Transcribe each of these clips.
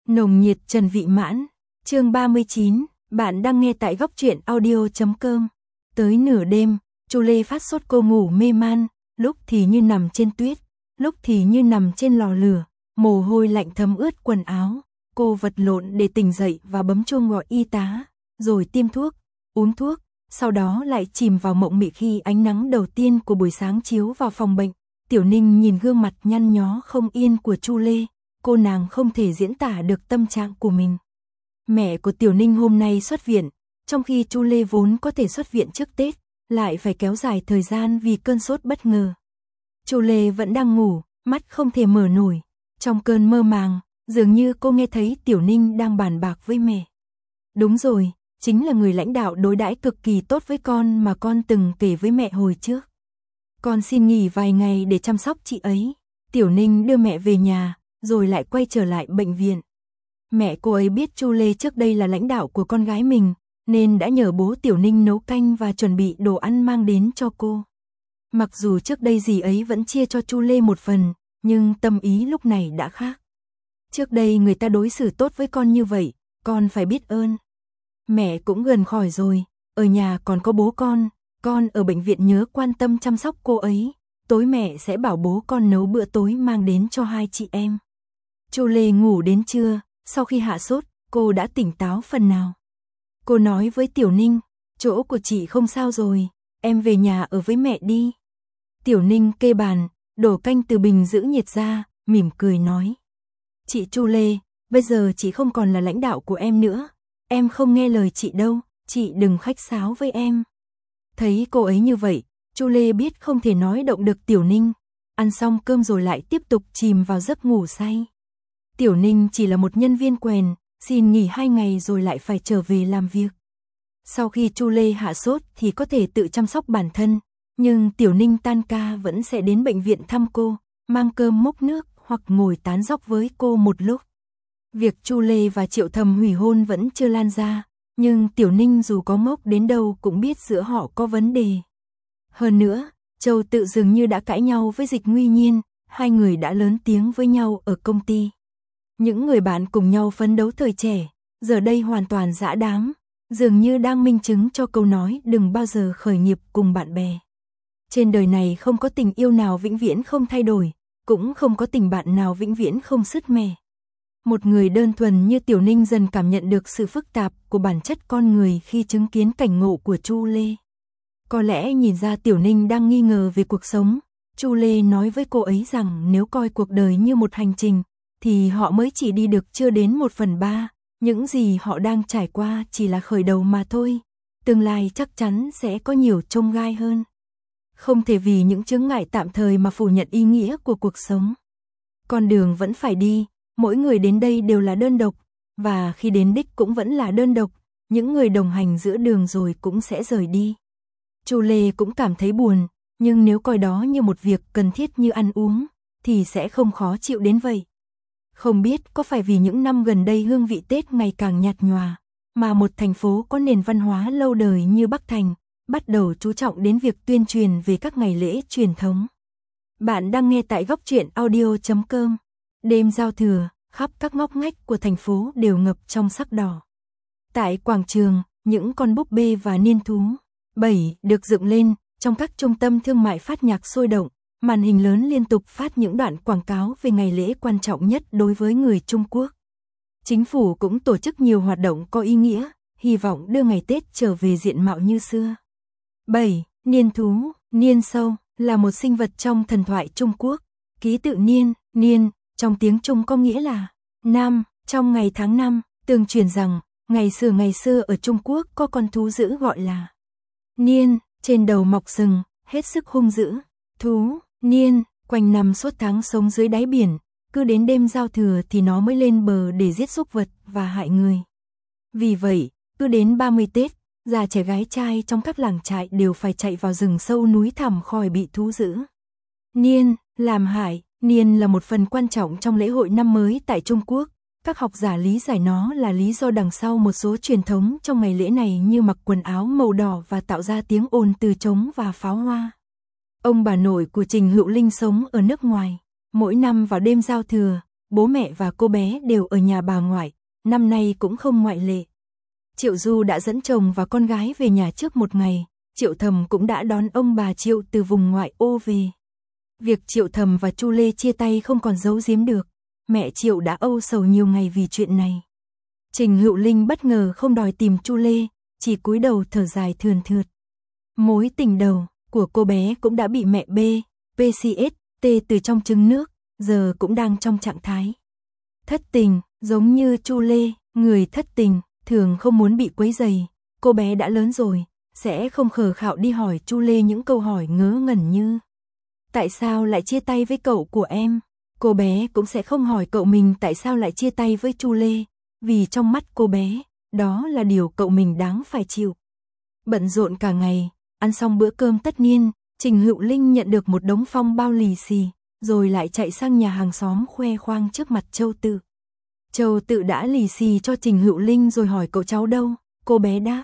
Nồng nhiệt trần vị mãn, chương 39, bạn đang nghe tại góc truyện audio.com. Tới nửa đêm, Chu Lê phát sốt, cô ngủ mê man, lúc thì như nằm trên tuyết, lúc thì như nằm trên lò lửa, mồ hôi lạnh thấm ướt quần áo. Cô vật lộn để tỉnh dậy và bấm chuông gọi y tá, rồi tiêm thuốc, uống thuốc, sau đó lại chìm vào mộng mị khi ánh nắng đầu tiên của buổi sáng chiếu vào phòng bệnh. Tiểu Ninh nhìn gương mặt nhăn nhó không yên của Chu Lê, cô nàng không thể diễn tả được tâm trạng của mình. Mẹ của Tiểu Ninh hôm nay xuất viện, trong khi Chu Lê vốn có thể xuất viện trước Tết, lại phải kéo dài thời gian vì cơn sốt bất ngờ. Chu Lê vẫn đang ngủ, mắt không thể mở nổi. Trong cơn mơ màng, dường như cô nghe thấy Tiểu Ninh đang bàn bạc với mẹ. Đúng rồi, chính là người lãnh đạo đối đãi cực kỳ tốt với con mà con từng kể với mẹ hồi trước. Con xin nghỉ vài ngày để chăm sóc chị ấy. Tiểu Ninh đưa mẹ về nhà, rồi lại quay trở lại bệnh viện. Mẹ cô ấy biết Chu Lê trước đây là lãnh đạo của con gái mình, nên đã nhờ bố Tiểu Ninh nấu canh và chuẩn bị đồ ăn mang đến cho cô. Mặc dù trước đây dì ấy vẫn chia cho Chu Lê một phần, nhưng tâm ý lúc này đã khác. Trước đây người ta đối xử tốt với con như vậy, con phải biết ơn. Mẹ cũng gần khỏi rồi, ở nhà còn có bố con ở bệnh viện nhớ quan tâm chăm sóc cô ấy. Tối mẹ sẽ bảo bố con nấu bữa tối mang đến cho hai chị em. Chu Lê ngủ đến trưa, sau khi hạ sốt, cô đã tỉnh táo phần nào. Cô nói với Tiểu Ninh, chỗ của chị không sao rồi, em về nhà ở với mẹ đi. Tiểu Ninh kê bàn, đổ canh từ bình giữ nhiệt ra, mỉm cười nói. Chị Chu Lê, bây giờ chị không còn là lãnh đạo của em nữa, em không nghe lời chị đâu, chị đừng khách sáo với em. Thấy cô ấy như vậy, Chu Lê biết không thể nói động được Tiểu Ninh, ăn xong cơm rồi lại tiếp tục chìm vào giấc ngủ say. Tiểu Ninh chỉ là một nhân viên quèn, xin nghỉ 2 ngày rồi lại phải trở về làm việc. Sau khi Chu Lê hạ sốt thì có thể tự chăm sóc bản thân, nhưng Tiểu Ninh tan ca vẫn sẽ đến bệnh viện thăm cô, mang cơm múc nước hoặc ngồi tán dóc với cô một lúc. Việc Chu Lê và Triệu Thầm hủy hôn vẫn chưa lan ra, nhưng Tiểu Ninh dù có ngốc đến đâu cũng biết giữa họ có vấn đề. Hơn nữa, Châu Tự dường như đã cãi nhau với Dịch Nguy Nhiên, hai người đã lớn tiếng với nhau ở công ty. Những người bạn cùng nhau phấn đấu thời trẻ, giờ đây hoàn toàn dã đám, dường như đang minh chứng cho câu nói đừng bao giờ khởi nghiệp cùng bạn bè. Trên đời này không có tình yêu nào vĩnh viễn không thay đổi, cũng không có tình bạn nào vĩnh viễn không sứt mẻ. Một người đơn thuần như Tiểu Ninh dần cảm nhận được sự phức tạp của bản chất con người khi chứng kiến cảnh ngộ của Chu Lê. Có lẽ nhìn ra Tiểu Ninh đang nghi ngờ về cuộc sống, Chu Lê nói với cô ấy rằng nếu coi cuộc đời như một hành trình, thì họ mới chỉ đi được chưa đến 1/3, những gì họ đang trải qua chỉ là khởi đầu mà thôi, tương lai chắc chắn sẽ có nhiều chông gai hơn. Không thể vì những chướng ngại tạm thời mà phủ nhận ý nghĩa của cuộc sống. Con đường vẫn phải đi, mỗi người đến đây đều là đơn độc, và khi đến đích cũng vẫn là đơn độc, những người đồng hành giữa đường rồi cũng sẽ rời đi. Chu Lê cũng cảm thấy buồn, nhưng nếu coi đó như một việc cần thiết như ăn uống, thì sẽ không khó chịu đến vậy. Không biết có phải vì những năm gần đây hương vị Tết ngày càng nhạt nhòa, mà một thành phố có nền văn hóa lâu đời như Bắc Thành, bắt đầu chú trọng đến việc tuyên truyền về các ngày lễ truyền thống. Bạn đang nghe tại góc truyện audio.com. Đêm giao thừa, khắp các ngóc ngách của thành phố đều ngập trong sắc đỏ. Tại quảng trường, những con búp bê và niên thú bẩy được dựng lên, trong các trung tâm thương mại phát nhạc sôi động, màn hình lớn liên tục phát những đoạn quảng cáo về ngày lễ quan trọng nhất đối với người Trung Quốc. Chính phủ cũng tổ chức nhiều hoạt động có ý nghĩa, hy vọng đưa ngày Tết trở về diện mạo như xưa. Bẩy, niên thú, niên sâu là một sinh vật trong thần thoại Trung Quốc. Ký tự niên, trong tiếng Trung có nghĩa là năm, trong ngày tháng năm. Tương truyền rằng, ngày xưa ở Trung Quốc có con thú dữ gọi là niên, trên đầu mọc sừng, hết sức hung dữ. Thú, niên, quanh năm suốt tháng sống dưới đáy biển, cứ đến đêm giao thừa thì nó mới lên bờ để giết súc vật và hại người. Vì vậy, cứ đến 30 Tết, già trẻ gái trai trong các làng trại đều phải chạy vào rừng sâu núi thẳm khỏi bị thú dữ niên làm hại. Niên là một phần quan trọng trong lễ hội năm mới tại Trung Quốc. Các học giả lý giải nó là lý do đằng sau một số truyền thống trong ngày lễ này như mặc quần áo màu đỏ và tạo ra tiếng ồn từ trống và pháo hoa. Ông bà nội của Trình Hữu Linh sống ở nước ngoài. Mỗi năm vào đêm giao thừa, bố mẹ và cô bé đều ở nhà bà ngoại, năm nay cũng không ngoại lệ. Triệu Du đã dẫn chồng và con gái về nhà trước một ngày, Triệu Thầm cũng đã đón ông bà Triệu từ vùng ngoại ô về. Việc Triệu Thầm và Chu Lê chia tay không còn giấu giếm được, mẹ Triệu đã âu sầu nhiều ngày vì chuyện này. Trình Hữu Linh bất ngờ không đòi tìm Chu Lê, chỉ cúi đầu thở dài thườn thượt. Mối tình đầu của cô bé cũng đã bị mẹ PCST từ trong trứng nước, giờ cũng đang trong trạng thái thất tình, giống như Chu Lê, người thất tình thường không muốn bị quấy rầy. Cô bé đã lớn rồi, sẽ không khờ khạo đi hỏi Chu Lê những câu hỏi ngớ ngẩn như: tại sao lại chia tay với cậu của em? Cô bé cũng sẽ không hỏi cậu mình tại sao lại chia tay với Chu Lê, vì trong mắt cô bé, đó là điều cậu mình đáng phải chịu. Bận rộn cả ngày, ăn xong bữa cơm tất niên, Trình Hữu Linh nhận được một đống phong bao lì xì, rồi lại chạy sang nhà hàng xóm khoe khoang trước mặt Châu Tự. Châu Tự đã lì xì cho Trình Hữu Linh rồi hỏi cậu cháu đâu, cô bé đáp: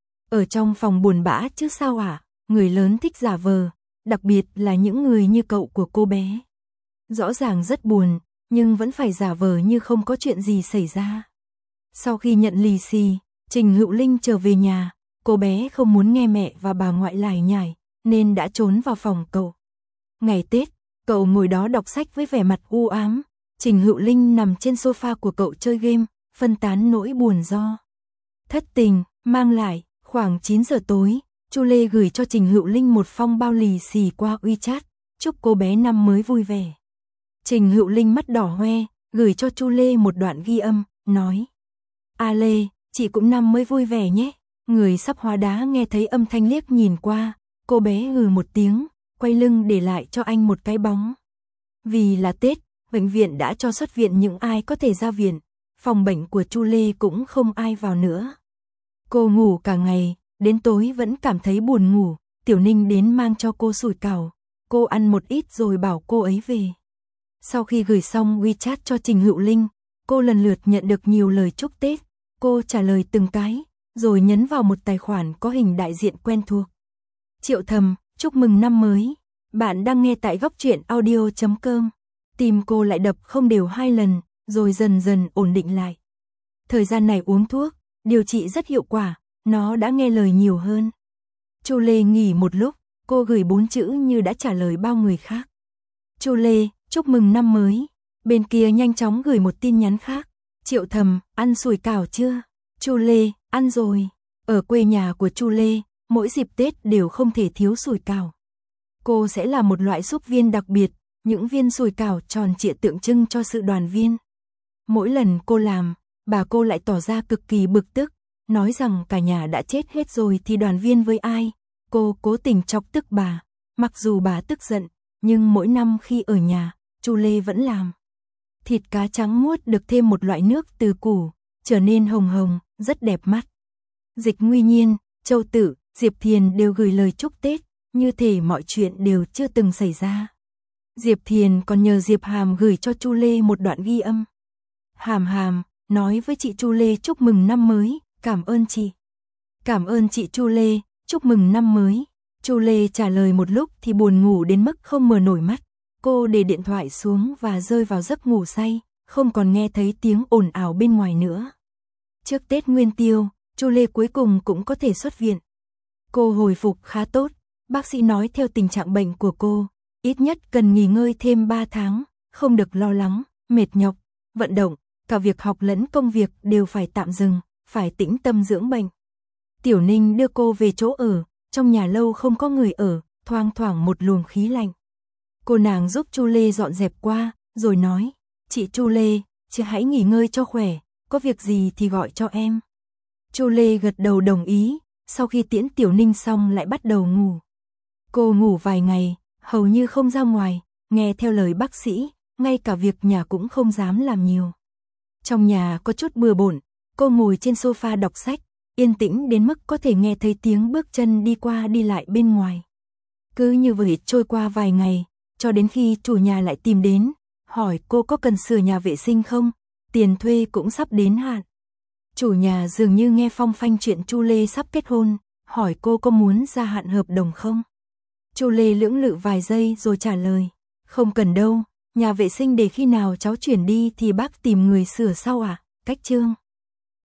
ở trong phòng buồn bã chứ sao ạ, người lớn thích giả vờ, đặc biệt là những người như cậu của cô bé. Rõ ràng rất buồn, nhưng vẫn phải giả vờ như không có chuyện gì xảy ra. Sau khi nhận lì xì, Trình Hữu Linh trở về nhà, cô bé không muốn nghe mẹ và bà ngoại lải nhải, nên đã trốn vào phòng cậu. Ngày Tết, cậu ngồi đó đọc sách với vẻ mặt u ám, Trình Hữu Linh nằm trên sofa của cậu chơi game, phân tán nỗi buồn do thất tình mang lại. Khoảng 9 giờ tối, Chu Lê gửi cho Trình Hữu Linh một phong bao lì xì qua WeChat, chúc cô bé năm mới vui vẻ. Trình Hữu Linh mắt đỏ hoe, gửi cho Chu Lê một đoạn ghi âm, nói: a Lê, chị cũng năm mới vui vẻ nhé. Người sắp hóa đá nghe thấy âm thanh liếc nhìn qua, cô bé hừ một tiếng, quay lưng để lại cho anh một cái bóng. Vì là Tết, bệnh viện đã cho xuất viện những ai có thể ra viện, phòng bệnh của Chu Lê cũng không ai vào nữa. Cô ngủ cả ngày, đến tối vẫn cảm thấy buồn ngủ, Tiểu Ninh đến mang cho cô sủi cảo, cô ăn một ít rồi bảo cô ấy về. Sau khi gửi xong WeChat cho Trình Hữu Linh, cô lần lượt nhận được nhiều lời chúc Tết, cô trả lời từng cái, rồi nhấn vào một tài khoản có hình đại diện quen thuộc. Triệu Thầm, chúc mừng năm mới, bạn đang nghe tại góc truyện audio.com. Tim cô lại đập không đều 2 lần, rồi dần dần ổn định lại. Thời gian này uống thuốc, điều trị rất hiệu quả, nó đã nghe lời nhiều hơn. Chu Lê nghỉ một lúc, cô gửi 4 chữ như đã trả lời bao người khác. Chu Lê, chúc mừng năm mới. Bên kia nhanh chóng gửi một tin nhắn khác. Triệu Thầm, ăn sủi cảo chưa? Chu Lê, ăn rồi. Ở quê nhà của Chu Lê, mỗi dịp Tết đều không thể thiếu sủi cảo. Cô sẽ là một loại súp viên đặc biệt, những viên sủi cảo tròn trịa tượng trưng cho sự đoàn viên. Mỗi lần cô làm, bà cô lại tỏ ra cực kỳ bực tức, nói rằng cả nhà đã chết hết rồi thì đoàn viên với ai. Cô cố tình chọc tức bà, mặc dù bà tức giận, nhưng mỗi năm khi ở nhà, Chu Lê vẫn làm. Thịt cá trắng muốt được thêm một loại nước từ củ, trở nên hồng hồng, rất đẹp mắt. Dịch Nguy Nhiên, Châu Tự, Diệp Thiền đều gửi lời chúc Tết, như thể mọi chuyện đều chưa từng xảy ra. Diệp Thiền còn nhờ Diệp Hàm gửi cho Chu Lê một đoạn ghi âm. Hàm Hàm, nói với chị Chu Lê chúc mừng năm mới, cảm ơn chị. Cảm ơn chị Chu Lê, chúc mừng năm mới. Chu Lê trả lời một lúc thì buồn ngủ đến mức không mở nổi mắt. Cô để điện thoại xuống và rơi vào giấc ngủ say, không còn nghe thấy tiếng ồn ào bên ngoài nữa. Trước Tết Nguyên Tiêu, Chu Lê cuối cùng cũng có thể xuất viện. Cô hồi phục khá tốt, bác sĩ nói theo tình trạng bệnh của cô, ít nhất cần nghỉ ngơi thêm 3 tháng, không được lo lắng, mệt nhọc, vận động, cả việc học lẫn công việc đều phải tạm dừng, phải tĩnh tâm dưỡng bệnh. Tiểu Ninh đưa cô về chỗ ở, trong nhà lâu không có người ở, thoang thoảng một luồng khí lạnh. Cô nàng giúp Chu Lê dọn dẹp qua, rồi nói: chị Chu Lê, chị hãy nghỉ ngơi cho khỏe, có việc gì thì gọi cho em. Chu Lê gật đầu đồng ý, sau khi tiễn Tiểu Ninh xong lại bắt đầu ngủ. Cô ngủ vài ngày, hầu như không ra ngoài, nghe theo lời bác sĩ, ngay cả việc nhà cũng không dám làm nhiều. Trong nhà có chút bừa bộn, cô ngồi trên sofa đọc sách, yên tĩnh đến mức có thể nghe thấy tiếng bước chân đi qua đi lại bên ngoài. Cứ như vậy trôi qua vài ngày, cho đến khi chủ nhà lại tìm đến, hỏi cô có cần sửa nhà vệ sinh không, tiền thuê cũng sắp đến hạn. Chủ nhà dường như nghe phong phanh chuyện Chu Lê sắp kết hôn, hỏi cô có muốn gia hạn hợp đồng không. Chu Lê lưỡng lự vài giây rồi trả lời: không cần đâu, nhà vệ sinh để khi nào cháu chuyển đi thì bác tìm người sửa sau à? Cách chương